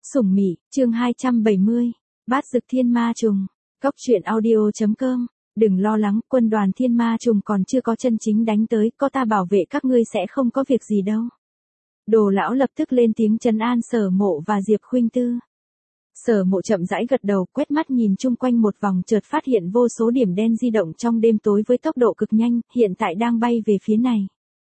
Sủng Mị, chương 270. Bát Dực Thiên Ma Trùng. Cốc truyện audio.com. Đừng lo lắng, quân đoàn Thiên Ma Trùng còn chưa có chân chính đánh tới, có ta bảo vệ các ngươi sẽ không có việc gì đâu. Đồ lão lập tức lên tiếng trấn an Sở Mộ và Diệp Khuynh Tư. Sở Mộ chậm rãi gật đầu, quét mắt nhìn chung quanh một vòng, chợt phát hiện vô số điểm đen di động trong đêm tối với tốc độ cực nhanh, hiện tại đang bay về phía này.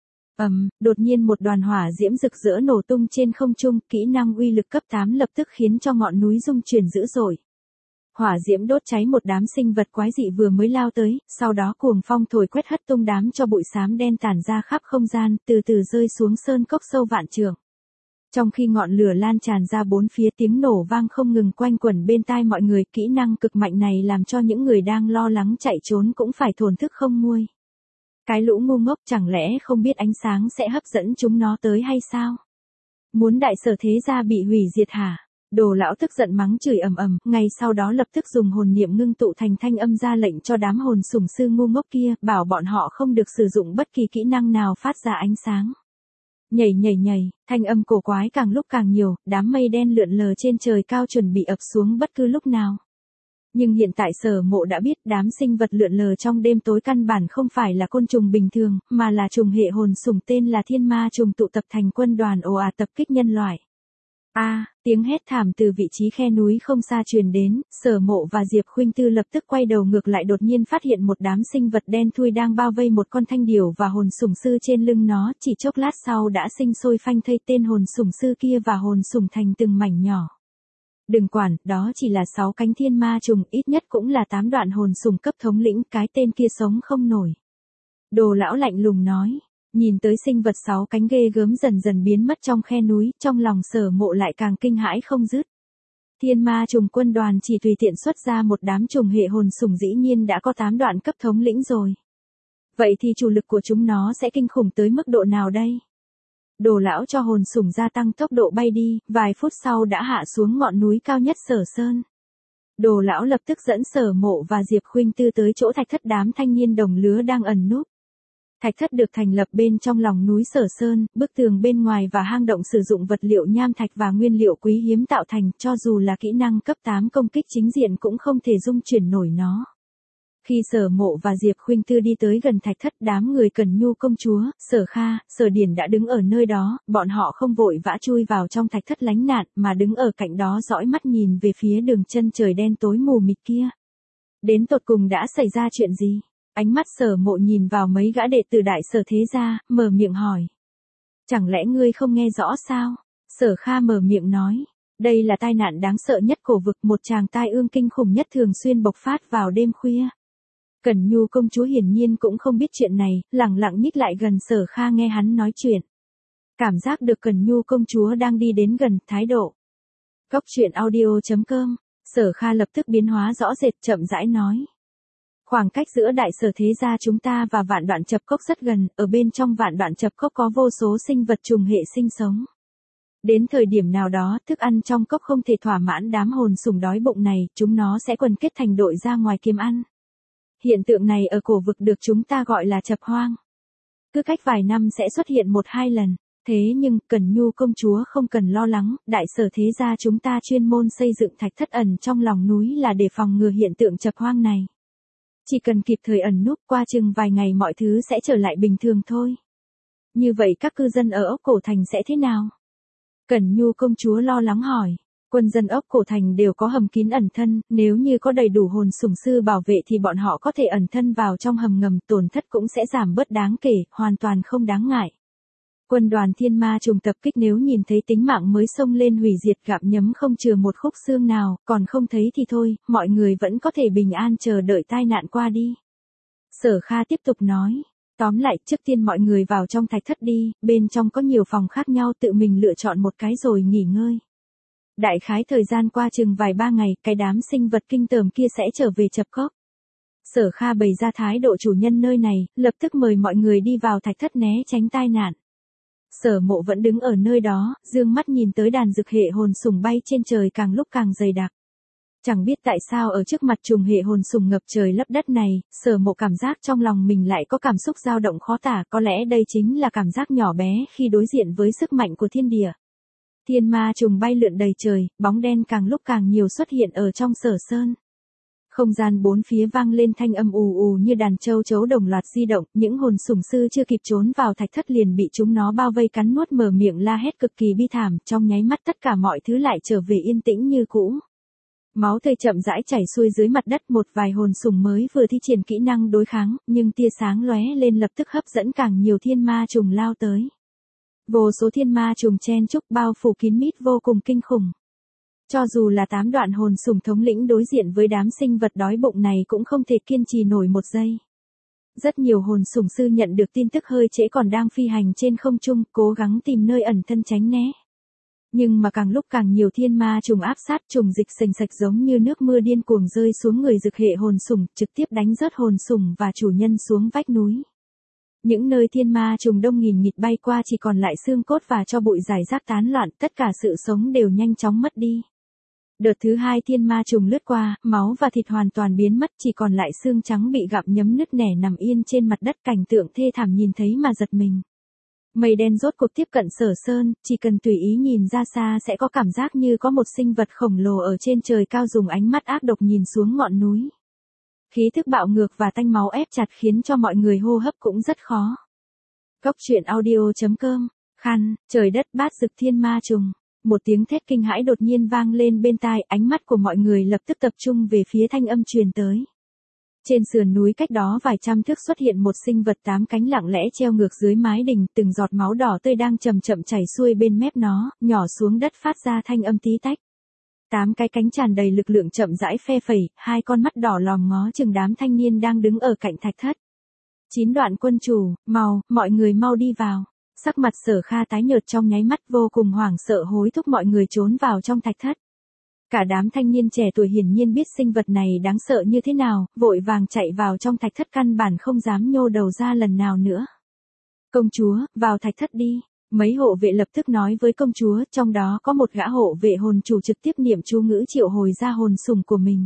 Đột nhiên một đoàn hỏa diễm rực rỡ nổ tung trên không trung, kỹ năng uy lực cấp 8 lập tức khiến cho ngọn núi rung chuyển dữ dội. Hỏa diễm đốt cháy một đám sinh vật quái dị vừa mới lao tới, sau đó cuồng phong thổi quét hất tung đám cho bụi xám đen tản ra khắp không gian, từ từ rơi xuống sơn cốc sâu vạn trượng. Trong khi ngọn lửa lan tràn ra bốn phía, tiếng nổ vang không ngừng quanh quẩn bên tai mọi người, kỹ năng cực mạnh này làm cho những người đang lo lắng chạy trốn cũng phải thổn thức không nguôi. Cái lũ ngu ngốc, chẳng lẽ không biết ánh sáng sẽ hấp dẫn chúng nó tới hay sao? Muốn đại sở thế gia bị hủy diệt hả? Đồ lão tức giận mắng chửi ầm ầm, ngay sau đó lập tức dùng hồn niệm ngưng tụ thành thanh âm ra lệnh cho đám hồn sủng sư ngu ngốc kia, bảo bọn họ không được sử dụng bất kỳ kỹ năng nào phát ra ánh sáng. Nhảy nhảy nhảy, thanh âm cổ quái càng lúc càng nhiều, đám mây đen lượn lờ trên trời cao chuẩn bị ập xuống bất cứ lúc nào. Nhưng hiện tại Sở Mộ đã biết đám sinh vật lượn lờ trong đêm tối căn bản không phải là côn trùng bình thường, mà là trùng hệ hồn sủng tên là Thiên Ma Trùng tụ tập thành quân đoàn ồ ạt tập kích nhân loại. Tiếng hét thảm từ vị trí khe núi không xa truyền đến, Sở Mộ và Diệp Khuynh Tư lập tức quay đầu ngược lại, đột nhiên phát hiện một đám sinh vật đen thui đang bao vây một con thanh điểu và hồn sủng sư trên lưng nó, chỉ chốc lát sau đã sinh sôi phanh thây tên hồn sủng sư kia và hồn sủng thành từng mảnh nhỏ. Đừng quản, đó chỉ là 6 cánh thiên ma trùng, ít nhất cũng là 8 đoạn hồn sủng cấp thống lĩnh, cái tên kia sống không nổi. Đồ lão lạnh lùng nói, nhìn tới sinh vật 6 cánh ghê gớm dần dần biến mất trong khe núi, trong lòng Sở Mộ lại càng kinh hãi không dứt. Thiên ma trùng quân đoàn chỉ tùy tiện xuất ra một đám trùng hệ hồn sủng dĩ nhiên đã có 8 đoạn cấp thống lĩnh rồi. Vậy thì chủ lực của chúng nó sẽ kinh khủng tới mức độ nào đây? Đồ lão cho hồn sủng gia tăng tốc độ bay đi, vài phút sau đã hạ xuống ngọn núi cao nhất Sở Sơn. Đồ lão lập tức dẫn Sở Mộ và Diệp Khuynh Tư tới chỗ thạch thất đám thanh niên đồng lứa đang ẩn núp. Thạch thất được thành lập bên trong lòng núi Sở Sơn, bức tường bên ngoài và hang động sử dụng vật liệu nham thạch và nguyên liệu quý hiếm tạo thành, cho dù là kỹ năng cấp 8 công kích chính diện cũng không thể dung chuyển nổi nó. Khi Sở Mộ và Diệp Khuynh Tư đi tới gần thạch thất, đám người Cẩn Nhu công chúa, Sở Kha, Sở Điển đã đứng ở nơi đó, bọn họ không vội vã chui vào trong thạch thất lánh nạn, mà đứng ở cạnh đó dõi mắt nhìn về phía đường chân trời đen tối mù mịt kia. Đến tột cùng đã xảy ra chuyện gì? Ánh mắt Sở Mộ nhìn vào mấy gã đệ tử đại sở thế gia, mở miệng hỏi. Chẳng lẽ ngươi không nghe rõ sao? Sở Kha mở miệng nói. Đây là tai nạn đáng sợ nhất cổ vực, một tràng tai ương kinh khủng nhất thường xuyên bộc phát vào đêm khuya. Cẩn Nhu công chúa hiển nhiên cũng không biết chuyện này, lẳng lặng nhích lại gần Sở Kha nghe hắn nói chuyện. Cảm giác được Cẩn Nhu công chúa đang đi đến gần, thái độ. Cốc truyện audio.com. Sở Kha lập tức biến hóa rõ rệt, chậm rãi nói. Khoảng cách giữa đại sở thế gia chúng ta và Vạn Đoạn Chập Cốc rất gần, ở bên trong Vạn Đoạn Chập Cốc có vô số sinh vật trùng hệ sinh sống. Đến thời điểm nào đó, thức ăn trong cốc không thể thỏa mãn đám hồn sủng đói bụng này, chúng nó sẽ quần kết thành đội ra ngoài kiếm ăn. Hiện tượng này ở cổ vực được chúng ta gọi là chập hoang. Cứ cách vài năm sẽ xuất hiện 1-2 lần. Thế nhưng, Cẩn Nhu công chúa không cần lo lắng, đại sở thế gia chúng ta chuyên môn xây dựng thạch thất ẩn trong lòng núi là để phòng ngừa hiện tượng chập hoang này. Chỉ cần kịp thời ẩn núp, qua chừng vài ngày mọi thứ sẽ trở lại bình thường thôi. Như vậy các cư dân ở ốc cổ thành sẽ thế nào? Cẩn Nhu công chúa lo lắng hỏi. Quân dân ốc cổ thành đều có hầm kín ẩn thân, nếu như có đầy đủ hồn sủng sư bảo vệ thì bọn họ có thể ẩn thân vào trong hầm ngầm, tổn thất cũng sẽ giảm bớt đáng kể, hoàn toàn không đáng ngại. Quân đoàn Thiên Ma Trùng tập kích, nếu nhìn thấy tính mạng mới xông lên hủy diệt, gặm nhấm không chừa một khúc xương nào, còn không thấy thì thôi, mọi người vẫn có thể bình an chờ đợi tai nạn qua đi. Sở Kha tiếp tục nói. Tóm lại, trước tiên mọi người vào trong thạch thất đi, bên trong có nhiều phòng khác nhau, tự mình lựa chọn một cái rồi nghỉ ngơi. Đại khái thời gian qua chừng vài 3 ngày, cái đám sinh vật kinh tởm kia sẽ trở về Chập Cốc. Sở Kha bày ra thái độ chủ nhân nơi này, lập tức mời mọi người đi vào thạch thất né tránh tai nạn. Sở Mộ vẫn đứng ở nơi đó, dương mắt nhìn tới đàn dực hệ hồn sủng bay trên trời càng lúc càng dày đặc. Chẳng biết tại sao ở trước mặt trùng hệ hồn sủng ngập trời lấp đất này, Sở Mộ cảm giác trong lòng mình lại có cảm xúc dao động khó tả, có lẽ đây chính là cảm giác nhỏ bé khi đối diện với sức mạnh của thiên địa. Thiên ma trùng bay lượn đầy trời, bóng đen càng lúc càng nhiều xuất hiện ở trong Sở Sơn. Không gian bốn phía vang lên thanh âm ù ù như đàn châu chấu đồng loạt di động, những hồn sủng sư chưa kịp trốn vào thạch thất liền bị chúng nó bao vây cắn nuốt, mở miệng la hét cực kỳ bi thảm, trong nháy mắt tất cả mọi thứ lại trở về yên tĩnh như cũ. Máu tươi chậm rãi chảy xuôi dưới mặt đất, một vài hồn sủng mới vừa thi triển kỹ năng đối kháng, nhưng tia sáng lóe lên lập tức hấp dẫn càng nhiều thiên ma trùng lao tới. Vô số thiên ma trùng chen chúc bao phủ kín mít vô cùng kinh khủng. Cho dù là 8 đoạn hồn sủng thống lĩnh đối diện với đám sinh vật đói bụng này cũng không thể kiên trì nổi một giây. Rất nhiều hồn sủng sư nhận được tin tức hơi trễ còn đang phi hành trên không trung, cố gắng tìm nơi ẩn thân tránh né. Nhưng mà càng lúc càng nhiều thiên ma trùng áp sát, trùng dịch sành sạch giống như nước mưa điên cuồng rơi xuống người rực hệ hồn sủng, trực tiếp đánh rớt hồn sủng và chủ nhân xuống vách núi. Những nơi thiên ma trùng đông nghìn nghịt bay qua chỉ còn lại xương cốt và tro bụi rải rác tán loạn, tất cả sự sống đều nhanh chóng mất đi. Đợt thứ hai thiên ma trùng lướt qua, máu và thịt hoàn toàn biến mất, chỉ còn lại xương trắng bị gặm nhấm nứt nẻ nằm yên trên mặt đất, cảnh tượng thê thảm nhìn thấy mà giật mình. Mây đen rốt cuộc tiếp cận Sở Sơn, chỉ cần tùy ý nhìn ra xa sẽ có cảm giác như có một sinh vật khổng lồ ở trên trời cao dùng ánh mắt ác độc nhìn xuống ngọn núi. Khí thức bạo ngược và tanh máu ép chặt khiến cho mọi người hô hấp cũng rất khó. Cốc truyện audio.com, khăn, trời đất bát dực thiên ma trùng. Một tiếng thét kinh hãi đột nhiên vang lên bên tai, ánh mắt của mọi người lập tức tập trung về phía thanh âm truyền tới. Trên sườn núi cách đó vài trăm thước xuất hiện một sinh vật 8 cánh lặng lẽ treo ngược dưới mái đình, từng giọt máu đỏ tươi đang chậm chậm chảy xuôi bên mép nó, nhỏ xuống đất phát ra thanh âm tí tách. 8 cái cánh tràn đầy lực lượng chậm rãi phe phẩy, hai con mắt đỏ lòm ngó chừng đám thanh niên đang đứng ở cạnh thạch thất. 9 đoạn quân chủ, mọi người mau đi vào. Sắc mặt Sở Kha tái nhợt trong nháy mắt, vô cùng hoảng sợ hối thúc mọi người trốn vào trong thạch thất. Cả đám thanh niên trẻ tuổi hiển nhiên biết sinh vật này đáng sợ như thế nào, vội vàng chạy vào trong thạch thất, căn bản không dám nhô đầu ra lần nào nữa. Công chúa, vào thạch thất đi. Mấy hộ vệ lập tức nói với công chúa, trong đó có một gã hộ vệ hồn chủ trực tiếp niệm chú ngữ triệu hồi ra hồn sủng của mình.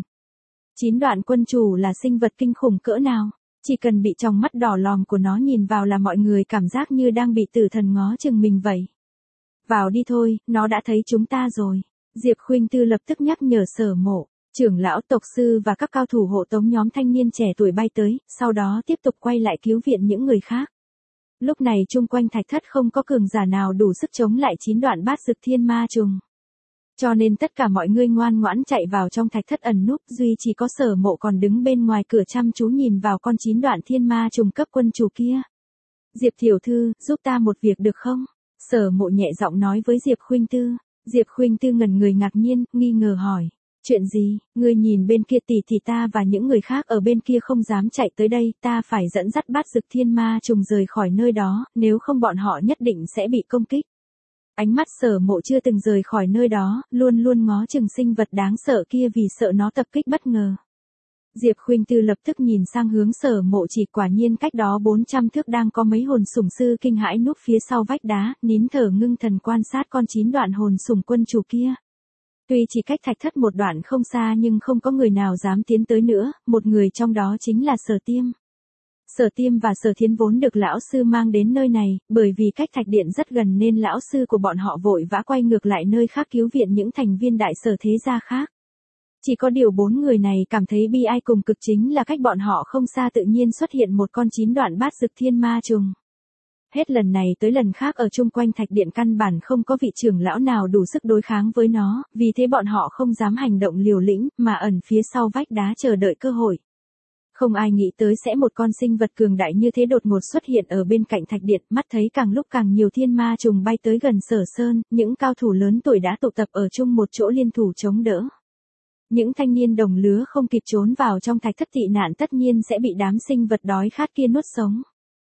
9 đoạn quân chủ là sinh vật kinh khủng cỡ nào? Chỉ cần bị trong mắt đỏ lòm của nó nhìn vào là mọi người cảm giác như đang bị tử thần ngó chừng mình vậy. Vào đi thôi, nó đã thấy chúng ta rồi. Diệp Khuynh Tư lập tức nhắc nhở Sở Mộ, trưởng lão tộc sư và các cao thủ hộ tống nhóm thanh niên trẻ tuổi bay tới, sau đó tiếp tục quay lại cứu viện những người khác. Lúc này chung quanh thạch thất không có cường giả nào đủ sức chống lại 9 đoạn bát dực thiên ma trùng. Cho nên tất cả mọi người ngoan ngoãn chạy vào trong thạch thất ẩn núp, duy chỉ có Sở Mộ còn đứng bên ngoài cửa chăm chú nhìn vào con 9 đoạn thiên ma trùng cấp quân chủ kia. Diệp tiểu thư, giúp ta một việc được không? Sở Mộ nhẹ giọng nói với Diệp Khuynh Tư. Diệp Khuynh Tư ngẩn người ngạc nhiên, nghi ngờ hỏi. Chuyện gì, ngươi nhìn bên kia tỷ thì ta và những người khác ở bên kia không dám chạy tới đây, ta phải dẫn dắt bát dực thiên ma trùng rời khỏi nơi đó, nếu không bọn họ nhất định sẽ bị công kích. Ánh mắt Sở Mộ chưa từng rời khỏi nơi đó, luôn luôn ngó chừng sinh vật đáng sợ kia vì sợ nó tập kích bất ngờ. Diệp Khuynh Tư lập tức nhìn sang hướng Sở Mộ chỉ, quả nhiên cách đó 400 thước đang có mấy hồn sủng sư kinh hãi núp phía sau vách đá, nín thở ngưng thần quan sát con 9 đoạn hồn sủng quân chủ kia. Tuy chỉ cách thạch thất một đoạn không xa nhưng không có người nào dám tiến tới nữa, một người trong đó chính là Sở Tiêm. Sở Tiêm và Sở Thiến vốn được lão sư mang đến nơi này, bởi vì cách thạch điện rất gần nên lão sư của bọn họ vội vã quay ngược lại nơi khác cứu viện những thành viên đại sở thế gia khác. Chỉ có điều 4 người này cảm thấy bi ai cùng cực chính là cách bọn họ không xa tự nhiên xuất hiện một con 9 đoạn bát dực thiên ma trùng. Hết lần này tới lần khác ở chung quanh thạch điện căn bản không có vị trưởng lão nào đủ sức đối kháng với nó, vì thế bọn họ không dám hành động liều lĩnh, mà ẩn phía sau vách đá chờ đợi cơ hội. Không ai nghĩ tới sẽ một con sinh vật cường đại như thế đột ngột xuất hiện ở bên cạnh thạch điện, mắt thấy càng lúc càng nhiều thiên ma trùng bay tới gần Sở Sơn, những cao thủ lớn tuổi đã tụ tập ở chung một chỗ liên thủ chống đỡ. Những thanh niên đồng lứa không kịp trốn vào trong thạch thất tị nạn tất nhiên sẽ bị đám sinh vật đói khát kia nuốt sống.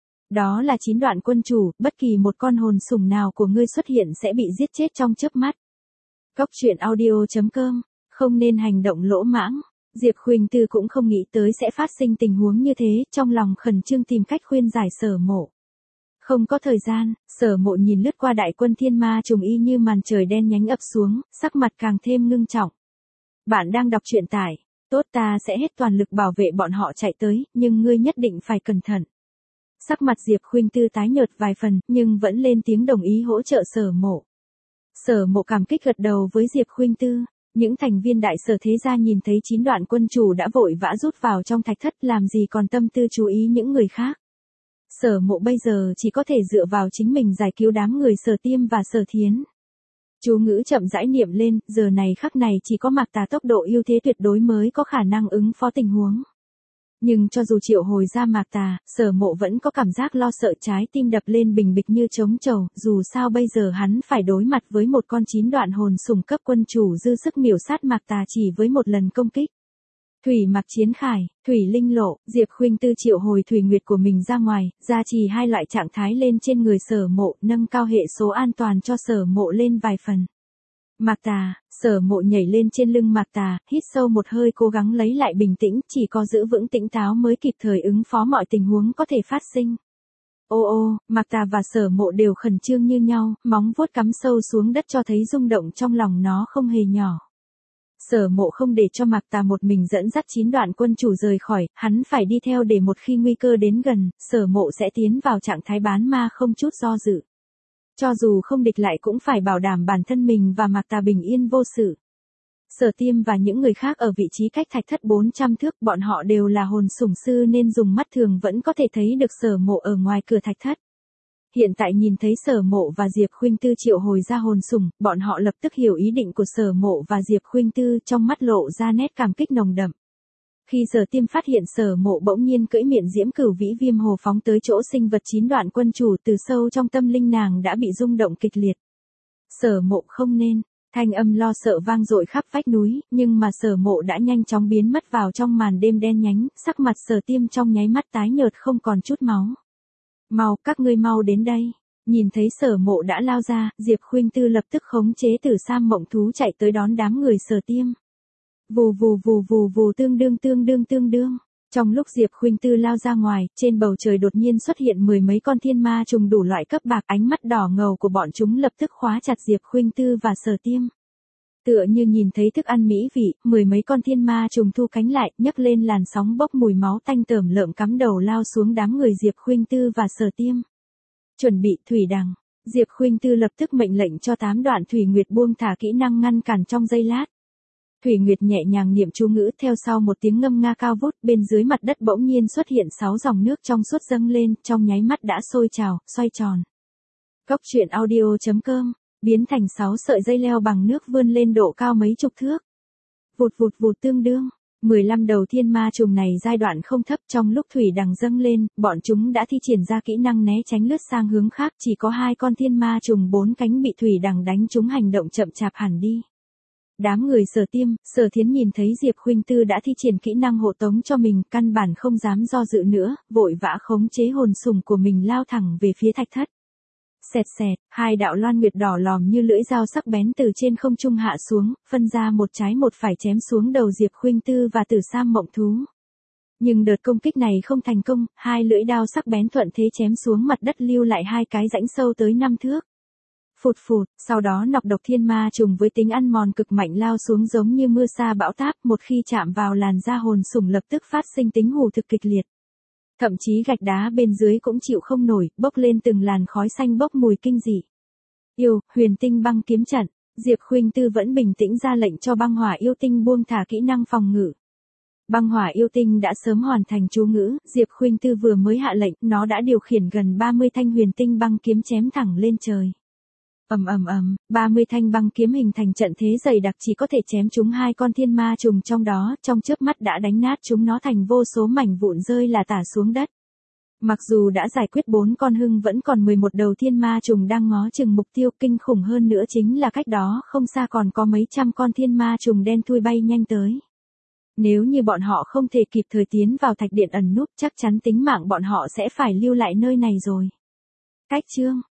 Đó là 9 đoạn quân chủ, bất kỳ một con hồn sủng nào của ngươi xuất hiện sẽ bị giết chết trong chớp mắt. Cốc truyện audio.com, không nên hành động lỗ mãng. Diệp Khuynh Tư cũng không nghĩ tới sẽ phát sinh tình huống như thế, trong lòng khẩn trương tìm cách khuyên giải Sở Mộ. Không có thời gian, Sở Mộ nhìn lướt qua đại quân thiên ma trùng y như màn trời đen nhánh ập xuống, sắc mặt càng thêm ngưng trọng. Bạn đang đọc truyện tải, tốt, ta sẽ hết toàn lực bảo vệ bọn họ chạy tới, nhưng ngươi nhất định phải cẩn thận. Sắc mặt Diệp Khuynh Tư tái nhợt vài phần, nhưng vẫn lên tiếng đồng ý hỗ trợ Sở Mộ. Sở Mộ cảm kích gật đầu với Diệp Khuynh Tư. Những thành viên đại sở thế gia nhìn thấy 9 đoạn quân chủ đã vội vã rút vào trong thạch thất, làm gì còn tâm tư chú ý những người khác. Sở Mộ bây giờ chỉ có thể dựa vào chính mình giải cứu đám người Sở Tiêm và Sở Thiến. Chú ngữ chậm rãi niệm lên, giờ này khắc này chỉ có Mạc Tà tốc độ ưu thế tuyệt đối mới có khả năng ứng phó tình huống. Nhưng cho dù triệu hồi ra Mạc Tà, Sở Mộ vẫn có cảm giác lo sợ, trái tim đập lên bình bịch như trống trầu, dù sao bây giờ hắn phải đối mặt với một con 9 đoạn hồn sủng cấp quân chủ dư sức miểu sát Mạc Tà chỉ với một lần công kích. Thủy Mặc Chiến Khải, Thủy Linh Lộ, Diệp Khuynh Tư triệu hồi Thủy Nguyệt của mình ra ngoài, gia trì hai loại trạng thái lên trên người Sở Mộ, nâng cao hệ số an toàn cho Sở Mộ lên vài phần. Mạc Tà, Sở Mộ nhảy lên trên lưng Mạc Tà, hít sâu một hơi cố gắng lấy lại bình tĩnh, chỉ có giữ vững tỉnh táo mới kịp thời ứng phó mọi tình huống có thể phát sinh. Ô ô, Mạc Tà và Sở Mộ đều khẩn trương như nhau, móng vuốt cắm sâu xuống đất cho thấy rung động trong lòng nó không hề nhỏ. Sở Mộ không để cho Mạc Tà một mình dẫn dắt 9 đoạn quân chủ rời khỏi, hắn phải đi theo để một khi nguy cơ đến gần, Sở Mộ sẽ tiến vào trạng thái bán ma không chút do dự. Cho dù không địch lại cũng phải bảo đảm bản thân mình và Mạc Tà bình yên vô sự. Sở Tiêm và những người khác ở vị trí cách thạch thất 400 thước, bọn họ đều là hồn sủng sư nên dùng mắt thường vẫn có thể thấy được Sở Mộ ở ngoài cửa thạch thất. Hiện tại nhìn thấy Sở Mộ và Diệp Khuynh Tư triệu hồi ra hồn sủng, bọn họ lập tức hiểu ý định của Sở Mộ và Diệp Khuynh Tư, trong mắt lộ ra nét cảm kích nồng đậm. Khi Sở Tiêm phát hiện Sở Mộ bỗng nhiên cưỡi miệng diễm cửu vĩ viêm hồ phóng tới chỗ sinh vật 9 đoạn quân chủ, từ sâu trong tâm linh nàng đã bị rung động kịch liệt. Sở Mộ không nên, thanh âm lo sợ vang dội khắp vách núi, nhưng mà Sở Mộ đã nhanh chóng biến mất vào trong màn đêm đen nhánh, sắc mặt Sở Tiêm trong nháy mắt tái nhợt không còn chút máu. Mau, các ngươi mau đến đây. Nhìn thấy Sở Mộ đã lao ra, Diệp Khuynh Tư lập tức khống chế Tử Sam Mộng Thú chạy tới đón đám người Sở Tiêm. Vù vù vù vù vù, tương đương. Trong lúc Diệp Khuynh Tư lao ra ngoài, trên bầu trời đột nhiên xuất hiện 10 mấy con thiên ma trùng đủ loại cấp bạc, ánh mắt đỏ ngầu của bọn chúng lập tức khóa chặt Diệp Khuynh Tư và Sở Tiêm. Tựa như nhìn thấy thức ăn mỹ vị, 10 mấy con thiên ma trùng thu cánh lại, nhấc lên làn sóng bốc mùi máu tanh tởm lợm cắm đầu lao xuống đám người Diệp Khuynh Tư và Sở Tiêm. Chuẩn bị thủy đằng. Diệp Khuynh Tư lập tức mệnh lệnh cho 8 đoạn Thủy Nguyệt buông thả kỹ năng ngăn cản trong giây lát. Thủy Nguyệt nhẹ nhàng niệm chú ngữ, theo sau một tiếng ngâm nga cao vút, bên dưới mặt đất bỗng nhiên xuất hiện 6 dòng nước trong suốt dâng lên, trong nháy mắt đã sôi trào, xoay tròn. Cốc truyện audio.com, biến thành 6 sợi dây leo bằng nước vươn lên độ cao mấy chục thước. Vụt vụt vụt, tương đương. 15 đầu thiên ma trùng này giai đoạn không thấp, trong lúc thủy đằng dâng lên, bọn chúng đã thi triển ra kỹ năng né tránh lướt sang hướng khác, chỉ có 2 con thiên ma trùng 4 cánh bị thủy đằng đánh trúng hành động chậm chạp hẳn đi. Đám người Sở Tiêm, Sở Thiến nhìn thấy Diệp Khuynh Tư đã thi triển kỹ năng hộ tống cho mình, căn bản không dám do dự nữa, vội vã khống chế hồn sủng của mình lao thẳng về phía thạch thất. Xẹt xẹt, 2 đạo loan nguyệt đỏ lòm như lưỡi dao sắc bén từ trên không trung hạ xuống, phân ra một trái một phải chém xuống đầu Diệp Khuynh Tư và Tử Sam Mộng Thú. Nhưng đợt công kích này không thành công, 2 lưỡi đao sắc bén thuận thế chém xuống mặt đất, lưu lại 2 cái rãnh sâu tới 5 thước. Phụt phụt, sau đó nọc độc thiên ma trùng với tính ăn mòn cực mạnh lao xuống giống như mưa sa bão táp, một khi chạm vào làn da hồn sủng lập tức phát sinh tính hù thực kịch liệt. Thậm chí gạch đá bên dưới cũng chịu không nổi, bốc lên từng làn khói xanh bốc mùi kinh dị. Yêu, huyền tinh băng kiếm trận, Diệp Khuynh Tư vẫn bình tĩnh ra lệnh cho băng hỏa yêu tinh buông thả kỹ năng phòng ngự. Băng hỏa yêu tinh đã sớm hoàn thành chú ngữ, Diệp Khuynh Tư vừa mới hạ lệnh, nó đã điều khiển gần 30 thanh huyền tinh băng kiếm chém thẳng lên trời. 30 thanh băng kiếm hình thành trận thế dày đặc chỉ có thể chém trúng 2 con thiên ma trùng trong đó, trong chớp mắt đã đánh nát chúng nó thành vô số mảnh vụn rơi là tả xuống đất. Mặc dù đã giải quyết 4 con hưng vẫn còn 11 đầu thiên ma trùng đang ngó chừng mục tiêu, kinh khủng hơn nữa chính là cách đó không xa còn có mấy trăm con thiên ma trùng đen thui bay nhanh tới. Nếu như bọn họ không thể kịp thời tiến vào thạch điện ẩn núp, chắc chắn tính mạng bọn họ sẽ phải lưu lại nơi này rồi. Cách chương